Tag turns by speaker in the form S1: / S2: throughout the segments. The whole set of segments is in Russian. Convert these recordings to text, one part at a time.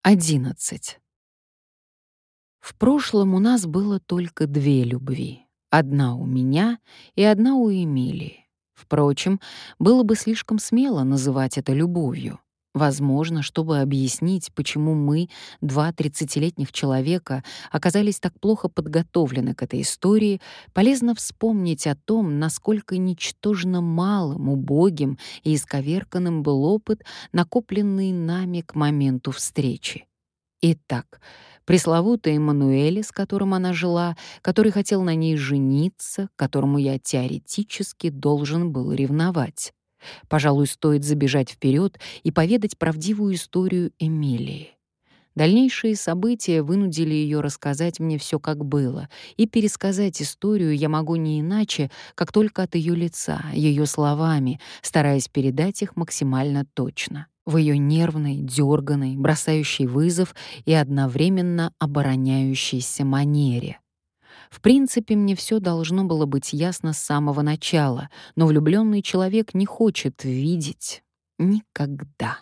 S1: 11. В прошлом у нас было только две любви. Одна у меня и одна у Эмилии. Впрочем, было бы слишком смело называть это любовью. Возможно, чтобы объяснить, почему мы, два тридцатилетних человека, оказались так плохо подготовлены к этой истории, полезно вспомнить о том, насколько ничтожно малым, убогим и исковерканным был опыт, накопленный нами к моменту встречи. Итак, пресловутый Эммануэле, с которым она жила, который хотел на ней жениться, которому я теоретически должен был ревновать. Пожалуй, стоит забежать вперед и поведать правдивую историю Эмилии. Дальнейшие события вынудили ее рассказать мне все, как было, и пересказать историю я могу не иначе, как только от ее лица, ее словами, стараясь передать их максимально точно. В ее нервной, дерганой, бросающей вызов и одновременно обороняющейся манере. В принципе, мне все должно было быть ясно с самого начала, но влюбленный человек не хочет видеть никогда.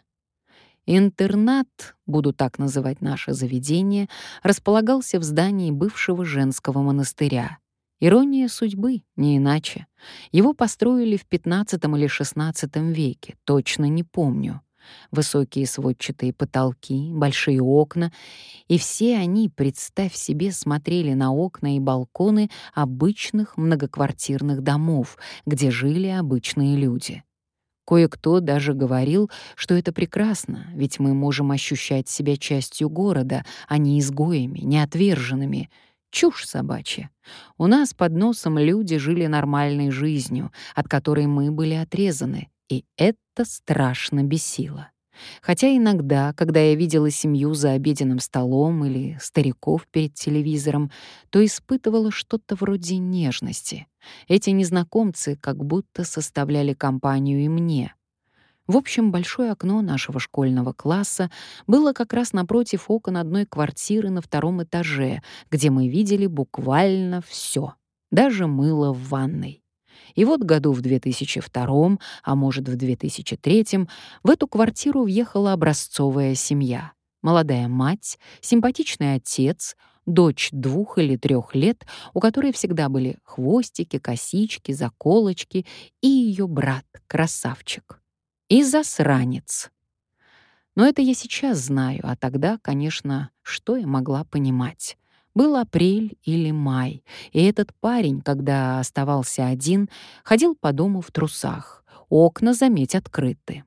S1: Интернат, буду так называть наше заведение, располагался в здании бывшего женского монастыря. Ирония судьбы, не иначе. Его построили в XV или XVI веке, точно не помню. Высокие сводчатые потолки, большие окна, и все они, представь себе, смотрели на окна и балконы обычных многоквартирных домов, где жили обычные люди. Кое-кто даже говорил, что это прекрасно, ведь мы можем ощущать себя частью города, а не изгоями, не отверженными. Чушь собачья. У нас под носом люди жили нормальной жизнью, от которой мы были отрезаны, и это страшно бесило. Хотя иногда, когда я видела семью за обеденным столом или стариков перед телевизором, то испытывала что-то вроде нежности. Эти незнакомцы как будто составляли компанию и мне. В общем, большое окно нашего школьного класса было как раз напротив окон одной квартиры на втором этаже, где мы видели буквально все, даже мыло в ванной. И вот году в 2002, а может в 2003, в эту квартиру въехала образцовая семья. Молодая мать, симпатичный отец, дочь 2 или 3 лет, у которой всегда были хвостики, косички, заколочки, и ее брат, красавчик. И засранец. Но это я сейчас знаю, а тогда, конечно, что я могла понимать? Был апрель или май, и этот парень, когда оставался один, ходил по дому в трусах. Окна, заметь, открыты.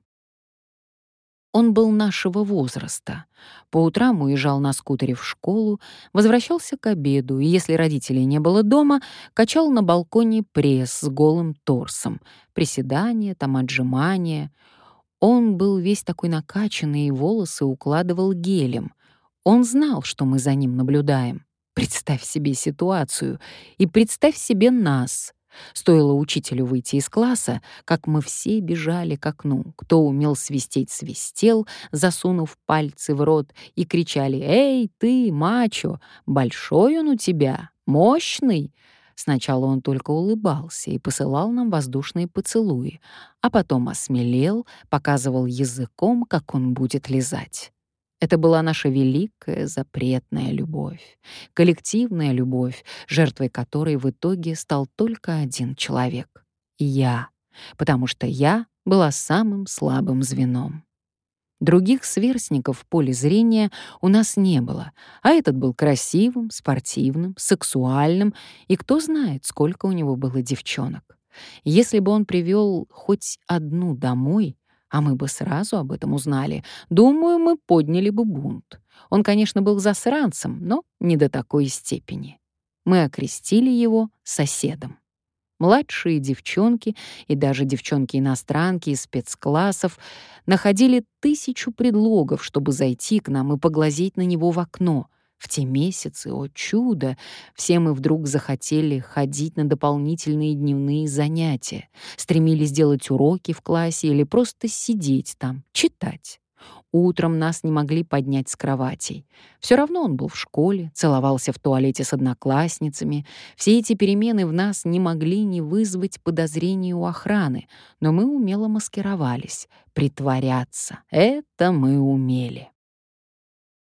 S1: Он был нашего возраста. По утрам уезжал на скутере в школу, возвращался к обеду, и если родителей не было дома, качал на балконе пресс с голым торсом. Приседания, там отжимания. Он был весь такой накачанный и волосы укладывал гелем. Он знал, что мы за ним наблюдаем. Представь себе ситуацию и представь себе нас. Стоило учителю выйти из класса, как мы все бежали к окну. Кто умел свистеть, свистел, засунув пальцы в рот, и кричали: «Эй, ты, мачо, большой он у тебя, мощный!» Сначала он только улыбался и посылал нам воздушные поцелуи, а потом осмелел, показывал языком, как он будет лизать. Это была наша великая запретная любовь, коллективная любовь, жертвой которой в итоге стал только один человек — я, потому что я была самым слабым звеном. Других сверстников в поле зрения у нас не было, а этот был красивым, спортивным, сексуальным, и кто знает, сколько у него было девчонок. Если бы он привел хоть одну домой, а мы бы сразу об этом узнали, думаю, мы подняли бы бунт. Он, конечно, был засранцем, но не до такой степени. Мы окрестили его соседом. Младшие девчонки и даже девчонки-иностранки из спецклассов находили 1000 предлогов, чтобы зайти к нам и поглазеть на него в окно. В те месяцы, о чудо, все мы вдруг захотели ходить на дополнительные дневные занятия, стремились делать уроки в классе или просто сидеть там, читать. Утром нас не могли поднять с кроватей. Все равно он был в школе, целовался в туалете с одноклассницами. Все эти перемены в нас не могли не вызвать подозрений у охраны, но мы умело маскировались. Притворяться — это мы умели.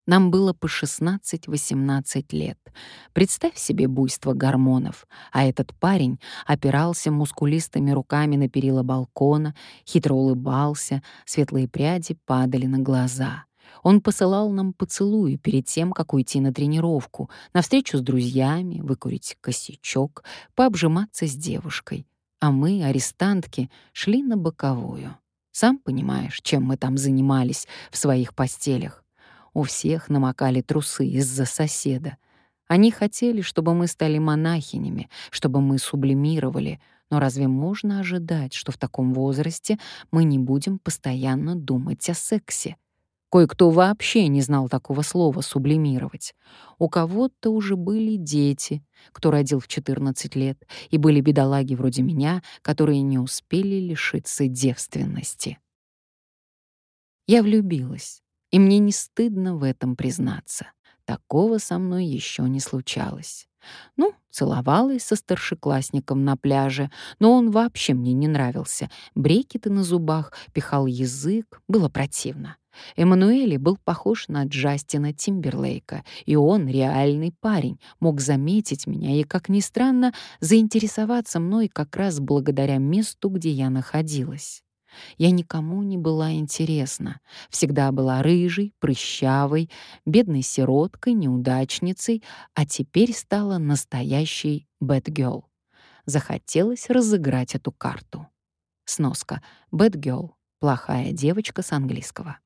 S1: Нам было по 16-18 лет. Представь себе буйство гормонов. А этот парень опирался мускулистыми руками на перила балкона, хитро улыбался, светлые пряди падали на глаза. Он посылал нам поцелуи перед тем, как уйти на тренировку, на встречу с друзьями, выкурить косячок, пообжиматься с девушкой. А мы, арестантки, шли на боковую. Сам понимаешь, чем мы там занимались в своих постелях. У всех намокали трусы из-за соседа. Они хотели, чтобы мы стали монахинями, чтобы мы сублимировали. Но разве можно ожидать, что в таком возрасте мы не будем постоянно думать о сексе? Кое-кто вообще не знал такого слова «сублимировать». У кого-то уже были дети, кто родил в 14 лет, и были бедолаги вроде меня, которые не успели лишиться девственности. Я влюбилась, и мне не стыдно в этом признаться. Такого со мной еще не случалось. Ну, целовалась со старшеклассником на пляже, но он вообще мне не нравился. Брекеты на зубах, пихал язык, было противно. Эммануэль был похож на Джастина Тимберлейка, и он, реальный парень, мог заметить меня и, как ни странно, заинтересоваться мной как раз благодаря месту, где я находилась. Я никому не была интересна, всегда была рыжей, прыщавой, бедной сироткой, неудачницей, а теперь стала настоящей bad girl. Захотелось разыграть эту карту. Сноска. Bad girl — плохая девочка с английского.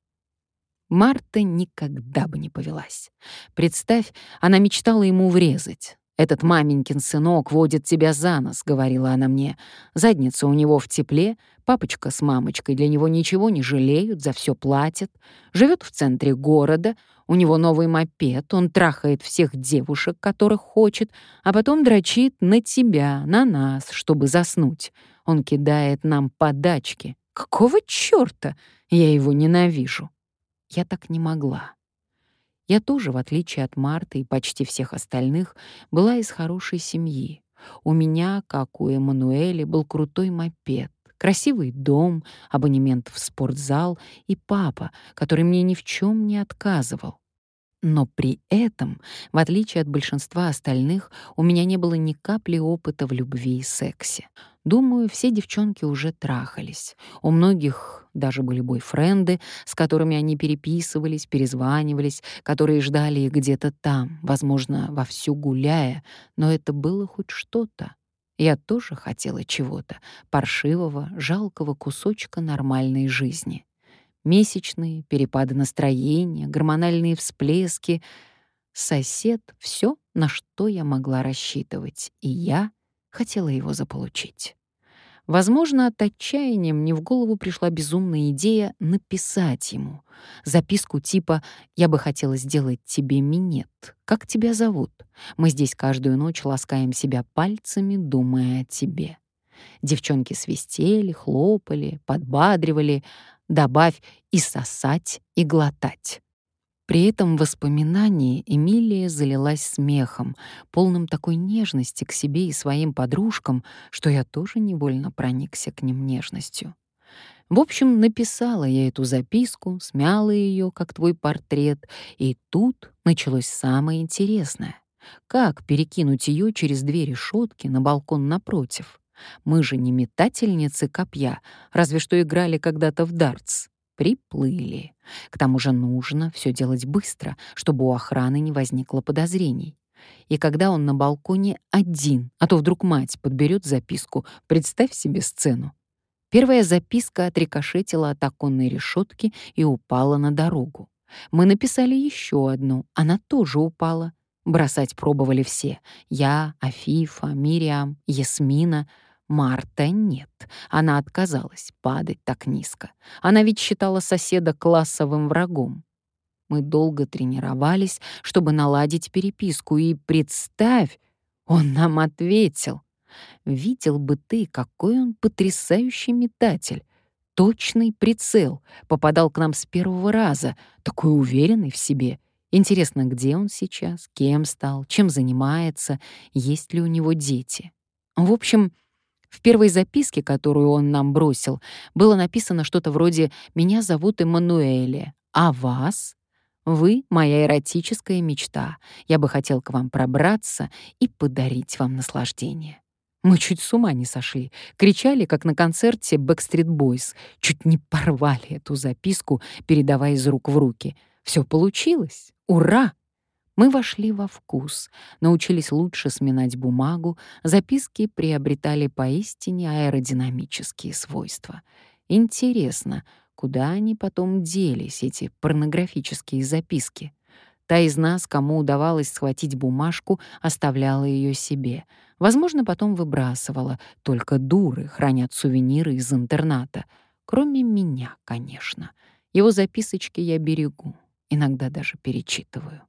S1: Марта никогда бы не повелась. Представь, она мечтала ему врезать. «Этот маменькин сынок водит тебя за нос», — говорила она мне. «Задница у него в тепле, папочка с мамочкой для него ничего не жалеют, за все платят. Живет в центре города, у него новый мопед, он трахает всех девушек, которых хочет, а потом дрочит на тебя, на нас, чтобы заснуть. Он кидает нам подачки. Какого чёрта? Я его ненавижу». Я так не могла. Я тоже, в отличие от Марты и почти всех остальных, была из хорошей семьи. У меня, как у Эммануэля, был крутой мопед, красивый дом, абонемент в спортзал и папа, который мне ни в чем не отказывал. Но при этом, в отличие от большинства остальных, у меня не было ни капли опыта в любви и сексе. Думаю, все девчонки уже трахались. У многих даже были бойфренды, с которыми они переписывались, перезванивались, которые ждали их где-то там, возможно, вовсю гуляя, но это было хоть что-то. Я тоже хотела чего-то, паршивого, жалкого кусочка нормальной жизни. Месячные, перепады настроения, гормональные всплески. Сосед — все, на что я могла рассчитывать, и я хотела его заполучить. Возможно, от отчаяния мне в голову пришла безумная идея написать ему записку типа «Я бы хотела сделать тебе минет. Как тебя зовут? Мы здесь каждую ночь ласкаем себя пальцами, думая о тебе». Девчонки свистели, хлопали, подбадривали. Добавь и сосать, и глотать. При этом в воспоминании Эмилия залилась смехом, полным такой нежности к себе и своим подружкам, что я тоже невольно проникся к ним нежностью. В общем, написала я эту записку, смяла ее, как твой портрет, и тут началось самое интересное. Как перекинуть ее через две решетки на балкон напротив? Мы же не метательницы копья, разве что играли когда-то в дартс. Приплыли. К тому же нужно все делать быстро, чтобы у охраны не возникло подозрений. И когда он на балконе один, а то вдруг мать подберет записку, представь себе сцену. Первая записка отрикошетила от оконной решетки и упала на дорогу. Мы написали еще одну, она тоже упала. Бросать пробовали все. Я, Афифа, Мириам, Ясмина. Марта нет. Она отказалась падать так низко. Она ведь считала соседа классовым врагом. Мы долго тренировались, чтобы наладить переписку, и представь, он нам ответил. Видел бы ты, какой он потрясающий метатель. Точный прицел. Попадал к нам с первого раза. Такой уверенный в себе. Интересно, где он сейчас, кем стал, чем занимается, есть ли у него дети. В общем, в первой записке, которую он нам бросил, было написано что-то вроде «Меня зовут Эммануэле, а вас?» Вы — моя эротическая мечта. Я бы хотел к вам пробраться и подарить вам наслаждение». Мы чуть с ума не сошли. Кричали, как на концерте Backstreet Boys. Чуть не порвали эту записку, передавая из рук в руки. Все получилось. Ура! Мы вошли во вкус, научились лучше сминать бумагу, записки приобретали поистине аэродинамические свойства. Интересно, куда они потом делись, эти порнографические записки? Та из нас, кому удавалось схватить бумажку, оставляла ее себе. Возможно, потом выбрасывала. Только дуры хранят сувениры из интерната. Кроме меня, конечно. Его записочки я берегу, иногда даже перечитываю.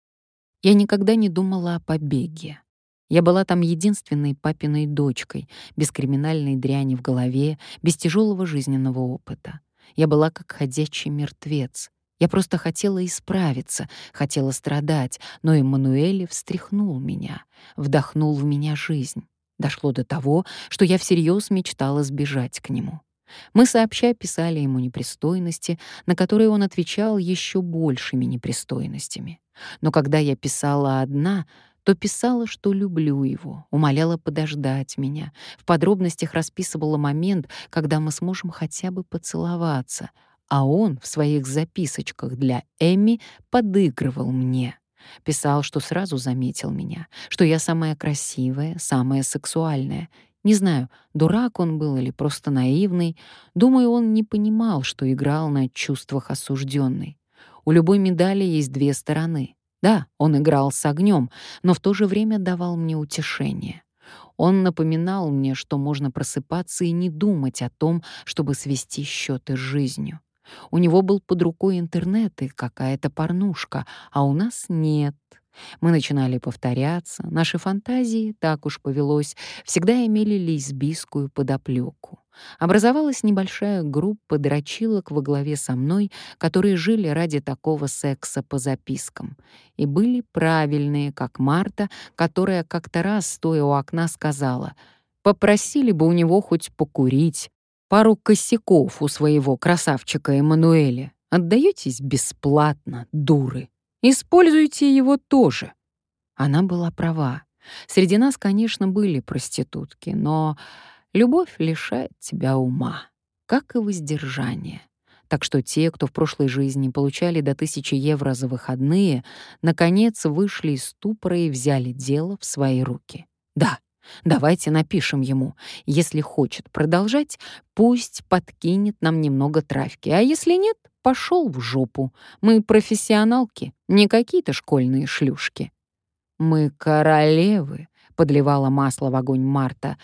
S1: Я никогда не думала о побеге. Я была там единственной папиной дочкой, без криминальной дряни в голове, без тяжелого жизненного опыта. Я была как ходячий мертвец. Я просто хотела исправиться, хотела страдать, но Эммануэль встряхнул меня, вдохнул в меня жизнь. Дошло до того, что я всерьез мечтала сбежать к нему. Мы сообща писали ему непристойности, на которые он отвечал еще большими непристойностями. Но когда я писала одна, то писала, что люблю его, умоляла подождать меня, в подробностях расписывала момент, когда мы сможем хотя бы поцеловаться, а он в своих записочках для Эмми подыгрывал мне. Писал, что сразу заметил меня, что я самая красивая, самая сексуальная. Не знаю, дурак он был или просто наивный. Думаю, он не понимал, что играл на чувствах осужденной. У любой медали есть две стороны. Да, он играл с огнем, но в то же время давал мне утешение. Он напоминал мне, что можно просыпаться и не думать о том, чтобы свести счеты с жизнью. У него был под рукой интернет и какая-то порнушка, а у нас нет. Мы начинали повторяться, наши фантазии, так уж повелось, всегда имели лесбийскую подоплеку. Образовалась небольшая группа дрочилок во главе со мной, которые жили ради такого секса по запискам. И были правильные, как Марта, которая как-то раз, стоя у окна, сказала: «Попросили бы у него хоть покурить, пару косяков у своего красавчика Эммануэля. Отдаетесь бесплатно, дуры. Используйте его тоже». Она была права. Среди нас, конечно, были проститутки, но любовь лишает тебя ума, как и воздержание. Так что те, кто в прошлой жизни получали до 1000 евро за выходные, наконец вышли из ступора и взяли дело в свои руки. Да, давайте напишем ему. Если хочет продолжать, пусть подкинет нам немного травки, а если нет, пошел в жопу. Мы профессионалки, не какие-то школьные шлюшки. «Мы королевы», — подливала масло в огонь Марта.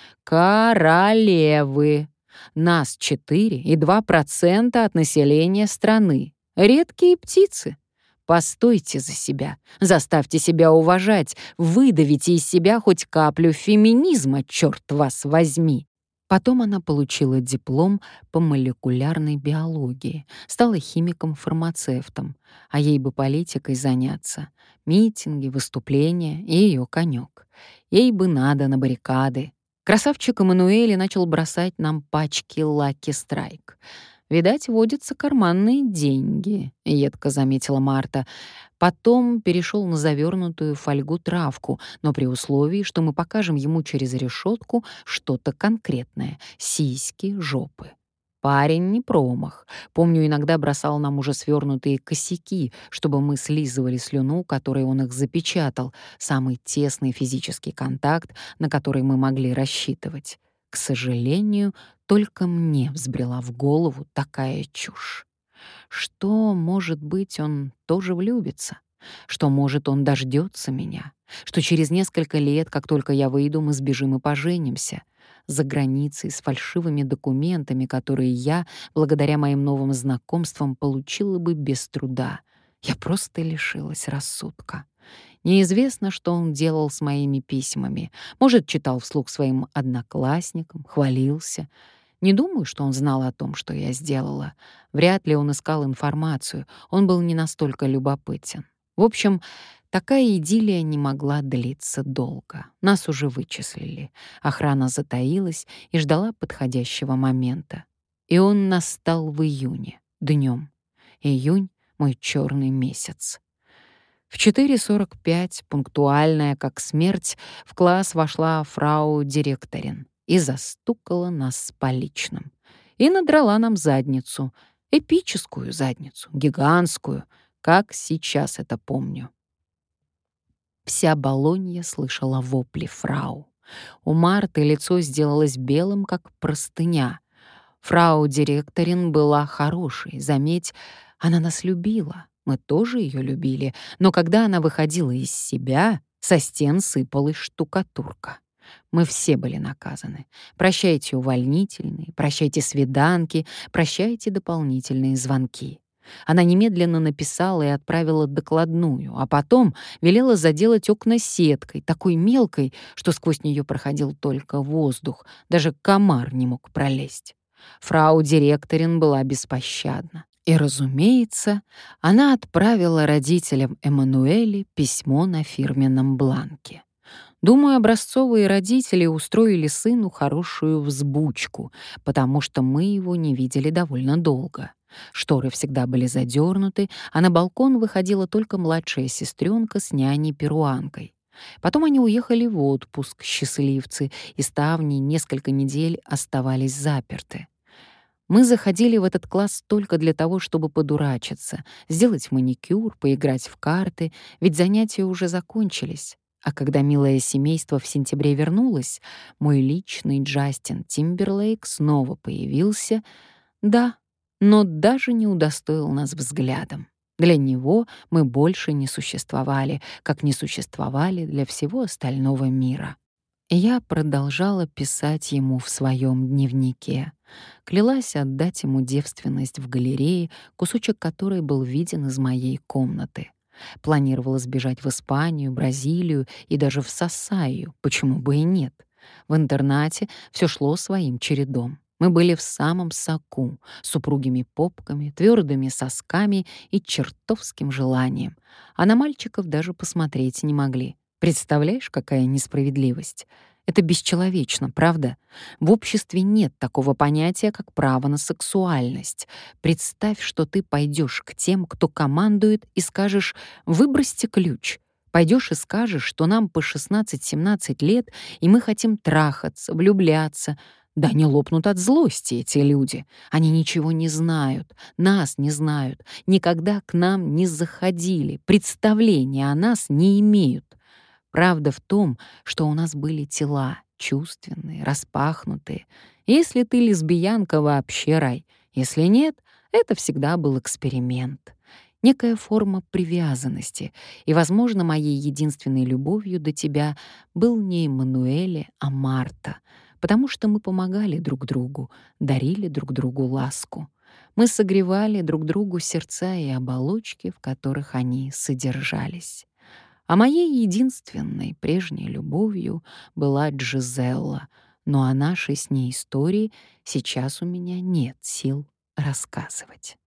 S1: «Королевы! Нас 4,2% от населения страны. Редкие птицы. Постойте за себя, заставьте себя уважать, выдавите из себя хоть каплю феминизма, черт вас возьми». Потом она получила диплом по молекулярной биологии, стала химиком-фармацевтом, а ей бы политикой заняться. Митинги, выступления и ее конек. Ей бы надо на баррикады. Красавчик Эммануэль начал бросать нам пачки «Лаки Страйк». «Видать, водятся карманные деньги», — едко заметила Марта. Потом перешел на завернутую в фольгу травку, но при условии, что мы покажем ему через решетку что-то конкретное — сиськи, жопы. Парень не промах. Помню, иногда бросал нам уже свернутые косяки, чтобы мы слизывали слюну, которой он их запечатал, самый тесный физический контакт, на который мы могли рассчитывать. К сожалению, только мне взбрела в голову такая чушь. Что, может быть, он тоже влюбится? Что, может, он дождется меня? Что через несколько лет, как только я выйду, мы сбежим и поженимся? За границей с фальшивыми документами, которые я, благодаря моим новым знакомствам, получила бы без труда. Я просто лишилась рассудка. Неизвестно, что он делал с моими письмами. Может, читал вслух своим одноклассникам, хвалился. Не думаю, что он знал о том, что я сделала. Вряд ли он искал информацию, он был не настолько любопытен. В общем, такая идиллия не могла длиться долго. Нас уже вычислили. Охрана затаилась и ждала подходящего момента. И он настал в июне, днем. Июнь — мой черный месяц. В 4:45, пунктуальная как смерть, в класс вошла фрау-директорин и застукала нас с поличным. И надрала нам задницу, эпическую задницу, гигантскую, как сейчас это помню. Вся Болонья слышала вопли фрау. У Марты лицо сделалось белым, как простыня. Фрау-директорин была хорошей, заметь, она нас любила. Мы тоже ее любили, но когда она выходила из себя, со стен сыпалась штукатурка. Мы все были наказаны. Прощайте увольнительные, прощайте свиданки, прощайте дополнительные звонки. Она немедленно написала и отправила докладную, а потом велела заделать окна сеткой, такой мелкой, что сквозь нее проходил только воздух, даже комар не мог пролезть. Фрау-директорин была беспощадна. И, разумеется, она отправила родителям Эммануэля письмо на фирменном бланке. Думаю, образцовые родители устроили сыну хорошую взбучку, потому что мы его не видели довольно долго. Шторы всегда были задернуты, а на балкон выходила только младшая сестренка с няней-перуанкой. Потом они уехали в отпуск, счастливцы, и ставни несколько недель оставались заперты. Мы заходили в этот класс только для того, чтобы подурачиться, сделать маникюр, поиграть в карты, ведь занятия уже закончились. А когда милое семейство в сентябре вернулось, мой личный Джастин Тимберлейк снова появился, да, но даже не удостоил нас взглядом. Для него мы больше не существовали, как не существовали для всего остального мира. Я продолжала писать ему в своем дневнике. Клялась отдать ему девственность в галерее, кусочек которой был виден из моей комнаты. Планировала сбежать в Испанию, Бразилию и даже в Сасаю, почему бы и нет. В интернате все шло своим чередом. Мы были в самом соку, с упругими попками, твердыми сосками и чертовским желанием. А на мальчиков даже посмотреть не могли. Представляешь, какая несправедливость? Это бесчеловечно, правда? В обществе нет такого понятия, как право на сексуальность. Представь, что ты пойдешь к тем, кто командует, и скажешь «выбросьте ключ». Пойдешь и скажешь, что нам по 16-17 лет, и мы хотим трахаться, влюбляться. Да они лопнут от злости, эти люди. Они ничего не знают, нас не знают, никогда к нам не заходили, представления о нас не имеют. Правда в том, что у нас были тела, чувственные, распахнутые. Если ты лесбиянка, вообще рай. Если нет, это всегда был эксперимент. Некая форма привязанности. И, возможно, моей единственной любовью до тебя был не Эммануэле, а Марта. Потому что мы помогали друг другу, дарили друг другу ласку. Мы согревали друг другу сердца и оболочки, в которых они содержались. А моей единственной прежней любовью была Джизелла, но о нашей с ней истории сейчас у меня нет сил рассказывать.